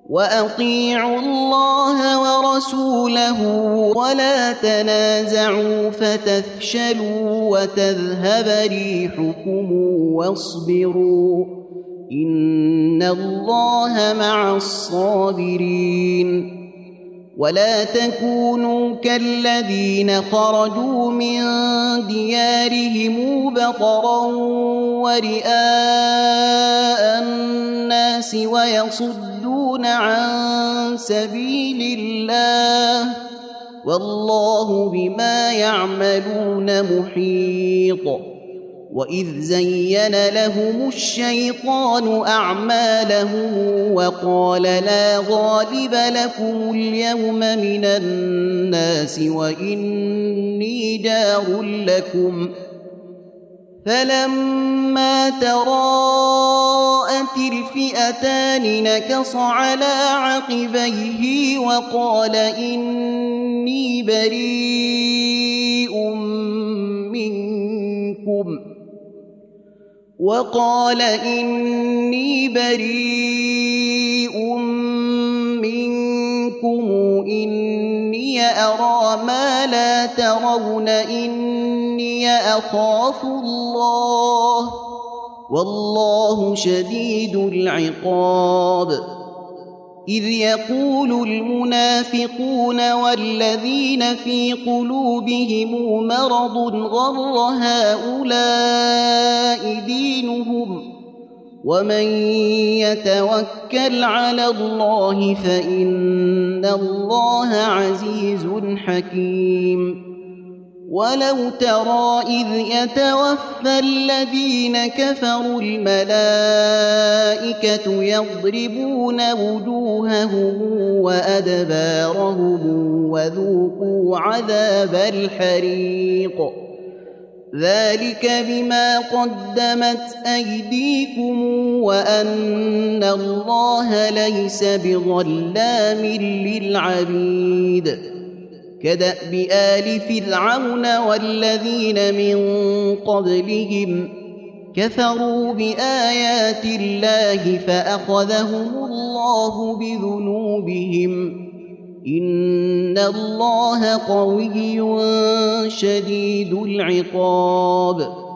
وأطيعوا الله ورسوله ولا تنازعوا فتفشلوا وتذهب ريحكم واصبروا إن الله مع الصابرين. ولا تكونوا كالذين خرجوا من ديارهم بطرا ورئاء الناس ويصدون عن سبيل الله والله بما يعملون محيط. وإذ زين لهم الشيطان أعمالهم وقال لا غالب لكم اليوم من الناس وإني جار لكم فلما تراءت الفئتان نكص على عقبيه وقال إني بريء منكم إني أرى ما لا ترون إني أخاف الله والله شديد العقاب. إذ يقول المنافقون والذين في قلوبهم مرض غر هؤلاء دينهم ومن يتوكل على الله فإن الله عزيز حكيم. ولو ترى إذ يتوفى الذين كفروا الملائكة يضربون وجوههم وأدبارهم وذوقوا عذاب الحريق ذلك بما قدمت أيديكم وأن الله ليس بظلام للعبيد. كدأب آل فرعون والذين من قبلهم كفروا بآيات الله فأخذهم الله بذنوبهم إن الله قوي شديد العقاب.